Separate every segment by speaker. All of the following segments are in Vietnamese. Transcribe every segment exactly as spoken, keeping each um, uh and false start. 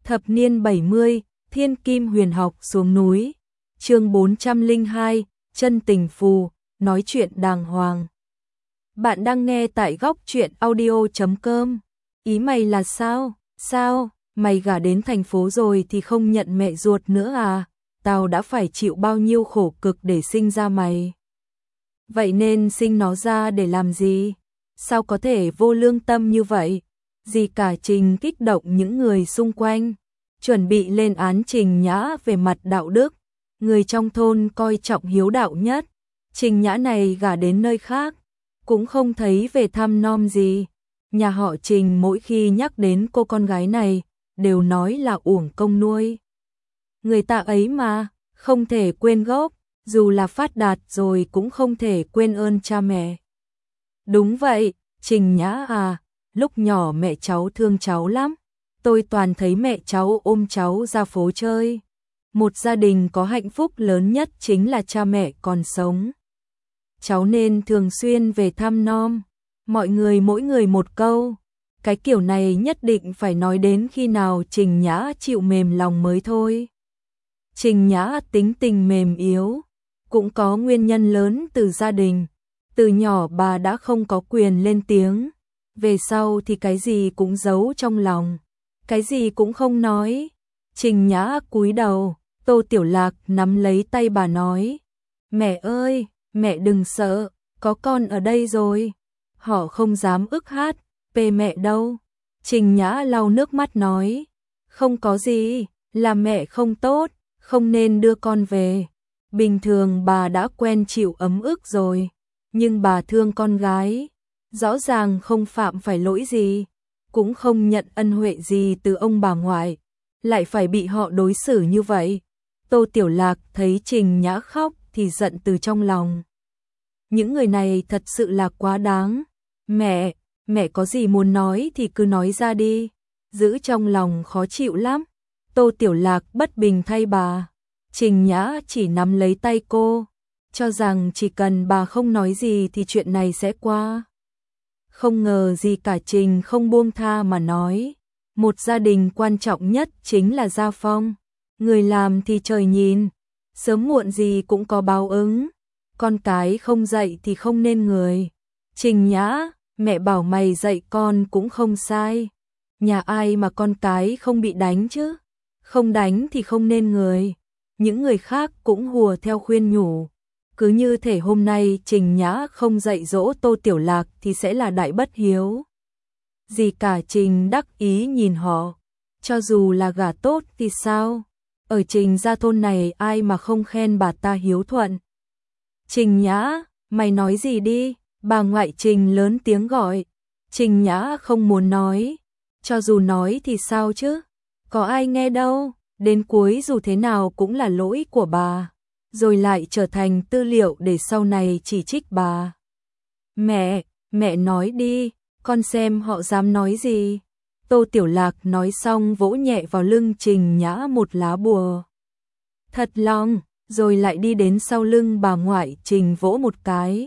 Speaker 1: Thập niên bảy mươi, Thiên Kim Huyền Học xuống núi. Chương bốn trăm lẻ hai, chân tình phù, nói chuyện đàng hoàng. Bạn đang nghe tại góc truyện audio chấm com. Ý mày là sao? Sao? Mày gả đến thành phố rồi thì không nhận mẹ ruột nữa à? Tao đã phải chịu bao nhiêu khổ cực để sinh ra mày. Vậy nên sinh nó ra để làm gì? Sao có thể vô lương tâm như vậy? Dì cả Trình kích động những người xung quanh, chuẩn bị lên án Trình Nhã về mặt đạo đức. Người trong thôn coi trọng hiếu đạo nhất. Trình Nhã này gả đến nơi khác, cũng không thấy về thăm nom gì. Nhà họ Trình mỗi khi nhắc đến cô con gái này, đều nói là uổng công nuôi. Người ta ấy mà, không thể quên gốc, dù là phát đạt rồi cũng không thể quên ơn cha mẹ. Đúng vậy, Trình Nhã à, lúc nhỏ mẹ cháu thương cháu lắm. Tôi toàn thấy mẹ cháu ôm cháu ra phố chơi. Một gia đình có hạnh phúc lớn nhất chính là cha mẹ còn sống. Cháu nên thường xuyên về thăm nom. Mọi người mỗi người một câu. Cái kiểu này nhất định phải nói đến khi nào Trình Nhã chịu mềm lòng mới thôi. Trình Nhã tính tình mềm yếu, cũng có nguyên nhân lớn từ gia đình. Từ nhỏ bà đã không có quyền lên tiếng. Về sau thì cái gì cũng giấu trong lòng, cái gì cũng không nói. Trình Nhã cúi đầu, Tô Tiểu Lạc nắm lấy tay bà nói: "Mẹ ơi, mẹ đừng sợ, có con ở đây rồi. Họ không dám ức hát, về mẹ đâu." Trình Nhã lau nước mắt nói: "Không có gì, là mẹ không tốt, không nên đưa con về. Bình thường bà đã quen chịu ấm ức rồi, nhưng bà thương con gái, rõ ràng không phạm phải lỗi gì, cũng không nhận ân huệ gì từ ông bà ngoại, lại phải bị họ đối xử như vậy." Tô Tiểu Lạc thấy Trình Nhã khóc thì giận từ trong lòng. Những người này thật sự là quá đáng. Mẹ, mẹ có gì muốn nói thì cứ nói ra đi, giữ trong lòng khó chịu lắm. Tô Tiểu Lạc bất bình thay bà. Trình Nhã chỉ nắm lấy tay cô, cho rằng chỉ cần bà không nói gì thì chuyện này sẽ qua. Không ngờ gì cả Trình không buông tha mà nói: "Một gia đình quan trọng nhất chính là gia phong. Người làm thì trời nhìn, sớm muộn gì cũng có báo ứng. Con cái không dạy thì không nên người. Trình Nhã, mẹ bảo mày dạy con cũng không sai. Nhà ai mà con cái không bị đánh chứ? Không đánh thì không nên người." Những người khác cũng hùa theo khuyên nhủ. Cứ như thể hôm nay Trình Nhã không dạy dỗ Tô Tiểu Lạc thì sẽ là đại bất hiếu. Dì cả Trình đắc ý nhìn họ. Cho dù là gả tốt thì sao? Ở Trình gia thôn này ai mà không khen bà ta hiếu thuận. "Trình Nhã, mày nói gì đi?" Bà ngoại Trình lớn tiếng gọi. Trình Nhã không muốn nói. Cho dù nói thì sao chứ? Có ai nghe đâu. Đến cuối dù thế nào cũng là lỗi của bà, rồi lại trở thành tư liệu để sau này chỉ trích bà. "Mẹ, mẹ nói đi, con xem họ dám nói gì." Tô Tiểu Lạc nói xong vỗ nhẹ vào lưng Trình Nhã một lá bùa. Thật lòng, rồi lại đi đến sau lưng bà ngoại Trình vỗ một cái.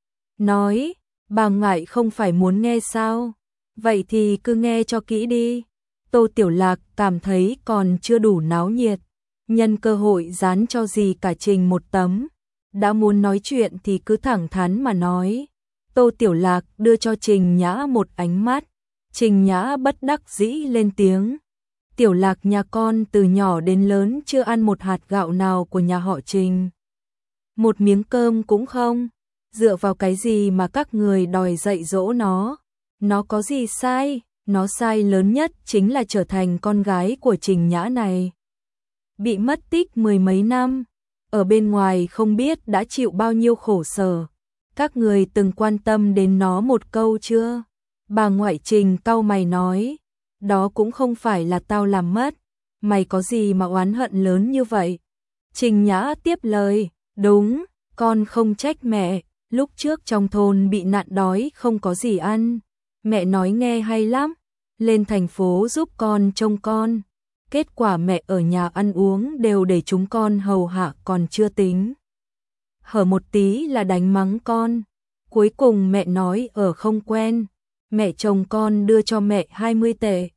Speaker 1: Nói: "Bà ngoại không phải muốn nghe sao? Vậy thì cứ nghe cho kỹ đi." Tô Tiểu Lạc cảm thấy còn chưa đủ náo nhiệt, nhân cơ hội dán cho dì cả Trình một tấm. Đã muốn nói chuyện thì cứ thẳng thắn mà nói. Tô Tiểu Lạc đưa cho Trình Nhã một ánh mắt. Trình Nhã bất đắc dĩ lên tiếng: "Tiểu Lạc nhà con từ nhỏ đến lớn chưa ăn một hạt gạo nào của nhà họ Trình. Một miếng cơm cũng không. Dựa vào cái gì mà các người đòi dạy dỗ nó? Nó có gì sai? Nó sai lớn nhất chính là trở thành con gái của Trình Nhã này. Bị mất tích mười mấy năm, ở bên ngoài không biết đã chịu bao nhiêu khổ sở. Các người từng quan tâm đến nó một câu chưa?" Bà ngoại Trình cau mày nói: "Đó cũng không phải là tao làm mất. Mày có gì mà oán hận lớn như vậy?" Trình Nhã tiếp lời: "Đúng, con không trách mẹ. Lúc trước trong thôn bị nạn đói không có gì ăn. Mẹ nói nghe hay lắm, lên thành phố giúp con trông con. Kết quả mẹ ở nhà ăn uống đều để chúng con hầu hạ còn chưa tính. Hở một tí là đánh mắng con. Cuối cùng mẹ nói ở không quen. Mẹ chồng con đưa cho mẹ hai mươi tệ.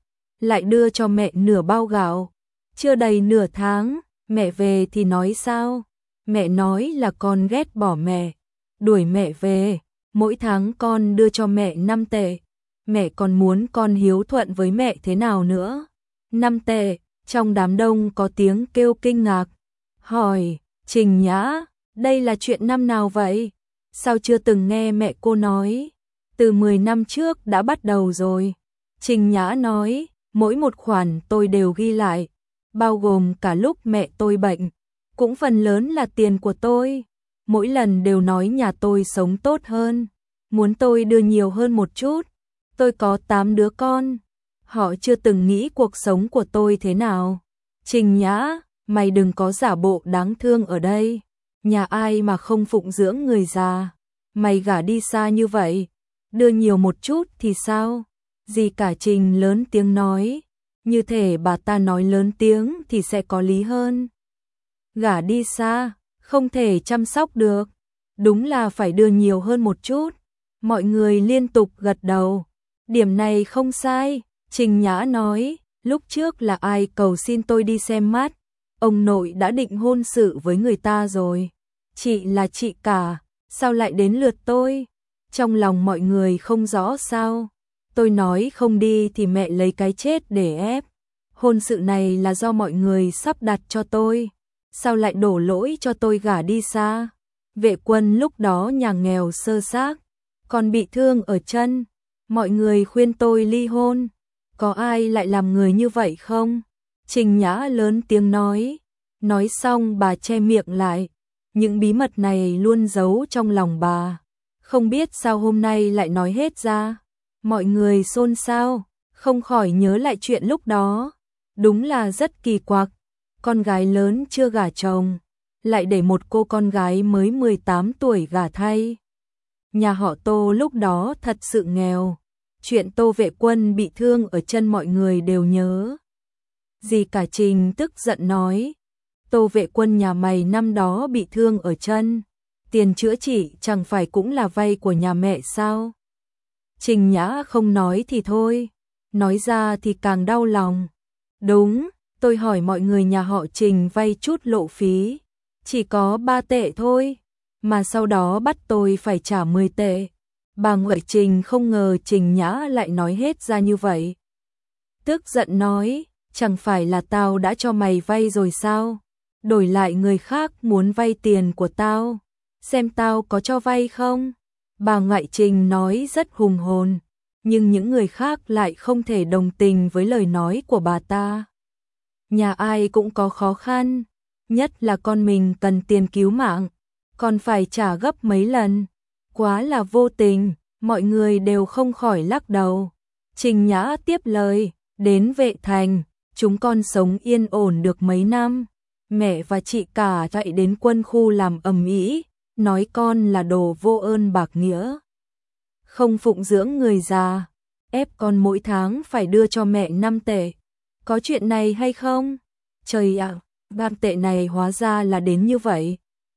Speaker 1: lại đưa cho mẹ nửa bao gạo. Chưa đầy nửa tháng, mẹ về thì nói sao? Mẹ nói là con ghét bỏ mẹ, đuổi mẹ về, mỗi tháng con đưa cho mẹ năm tệ. Mẹ còn muốn con hiếu thuận với mẹ thế nào nữa? năm tệ, trong đám đông có tiếng kêu kinh ngạc. Hỏi, Trình Nhã, đây là chuyện năm nào vậy? Sao chưa từng nghe mẹ cô nói? Từ mười năm trước đã bắt đầu rồi. Trình Nhã nói, mỗi một khoản tôi đều ghi lại, bao gồm cả lúc mẹ tôi bệnh. Cũng phần lớn là tiền của tôi. Mỗi lần đều nói nhà tôi sống tốt hơn, muốn tôi đưa nhiều hơn một chút. Tôi có tám đứa con, họ chưa từng nghĩ cuộc sống của tôi thế nào. Trình Nhã, mày đừng có giả bộ đáng thương ở đây. Nhà ai mà không phụng dưỡng người già. Mày gả đi xa như vậy, đưa nhiều một chút thì sao? Dì cả Trình lớn tiếng nói, như thể bà ta nói lớn tiếng thì sẽ có lý hơn. Gả đi xa, không thể chăm sóc được, đúng là phải đưa nhiều hơn một chút. Mọi người liên tục gật đầu. Điểm này không sai, Trình Nhã nói, lúc trước là ai cầu xin tôi đi xem mắt, ông nội đã định hôn sự với người ta rồi. Chị là chị cả, sao lại đến lượt tôi? Trong lòng mọi người không rõ sao? Tôi nói không đi thì mẹ lấy cái chết để ép. Hôn sự này là do mọi người sắp đặt cho tôi, sao lại đổ lỗi cho tôi gả đi xa? Vệ Quân lúc đó nhà nghèo sơ xác, còn bị thương ở chân. Mọi người khuyên tôi ly hôn, có ai lại làm người như vậy không? Trình Nhã lớn tiếng nói, nói xong bà che miệng lại, những bí mật này luôn giấu trong lòng bà, không biết sao hôm nay lại nói hết ra. Mọi người xôn xao, không khỏi nhớ lại chuyện lúc đó, đúng là rất kỳ quặc, con gái lớn chưa gả chồng, lại để một cô con gái mới mười tám tuổi gả thay. Nhà họ Tô lúc đó thật sự nghèo. Chuyện Tô Vệ Quân bị thương ở chân mọi người đều nhớ. Dì cả Trình tức giận nói, Tô Vệ Quân nhà mày năm đó bị thương ở chân, tiền chữa trị chẳng phải cũng là vay của nhà mẹ sao? Trình Nhã không nói thì thôi, nói ra thì càng đau lòng. Đúng, tôi hỏi mọi người nhà họ Trình vay chút lộ phí, chỉ có ba tệ thôi, mà sau đó bắt tôi phải trả mười tệ. Bà ngoại Trình không ngờ Trình Nhã lại nói hết ra như vậy. Tức giận nói, chẳng phải là tao đã cho mày vay rồi sao? Đổi lại người khác muốn vay tiền của tao, xem tao có cho vay không? Bà ngoại Trình nói rất hùng hồn, nhưng những người khác lại không thể đồng tình với lời nói của bà ta. Nhà ai cũng có khó khăn, nhất là con mình cần tiền cứu mạng, còn phải trả gấp mấy lần. Quá là vô tình, mọi người đều không khỏi lắc đầu. Trình Nhã tiếp lời, đến Vệ Thành, chúng con sống yên ổn được mấy năm. Mẹ và chị cả chạy đến quân khu làm ầm ĩ, nói con là đồ vô ơn bạc nghĩa, không phụng dưỡng người già, ép con mỗi tháng phải đưa cho mẹ năm tệ. Có chuyện này hay không? Trời ạ, bạc tệ này hóa ra là đến như vậy.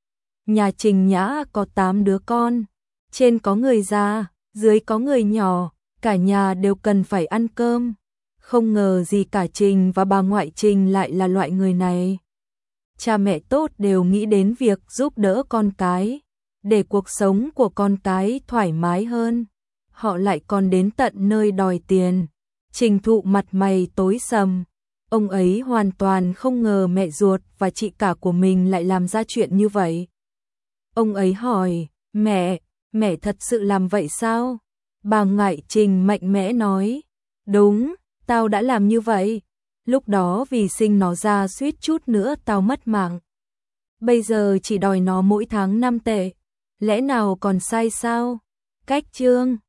Speaker 1: Nhà Trình Nhã có tám đứa con, trên có người già, dưới có người nhỏ, cả nhà đều cần phải ăn cơm. Không ngờ gì cả Trình và bà ngoại Trình lại là loại người này. Cha mẹ tốt đều nghĩ đến việc giúp đỡ con cái, để cuộc sống của con cái thoải mái hơn. Họ lại còn đến tận nơi đòi tiền. Trình Thụ mặt mày tối sầm. Ông ấy hoàn toàn không ngờ mẹ ruột và chị cả của mình lại làm ra chuyện như vậy. Ông ấy hỏi, mẹ, mẹ thật sự làm vậy sao? Bà ngoại Trình mạnh mẽ nói, đúng, tao đã làm như vậy. Lúc đó vì sinh nó ra suýt chút nữa tao mất mạng. Bây giờ chỉ đòi nó mỗi tháng năm tệ, lẽ nào còn sai sao? Cách chương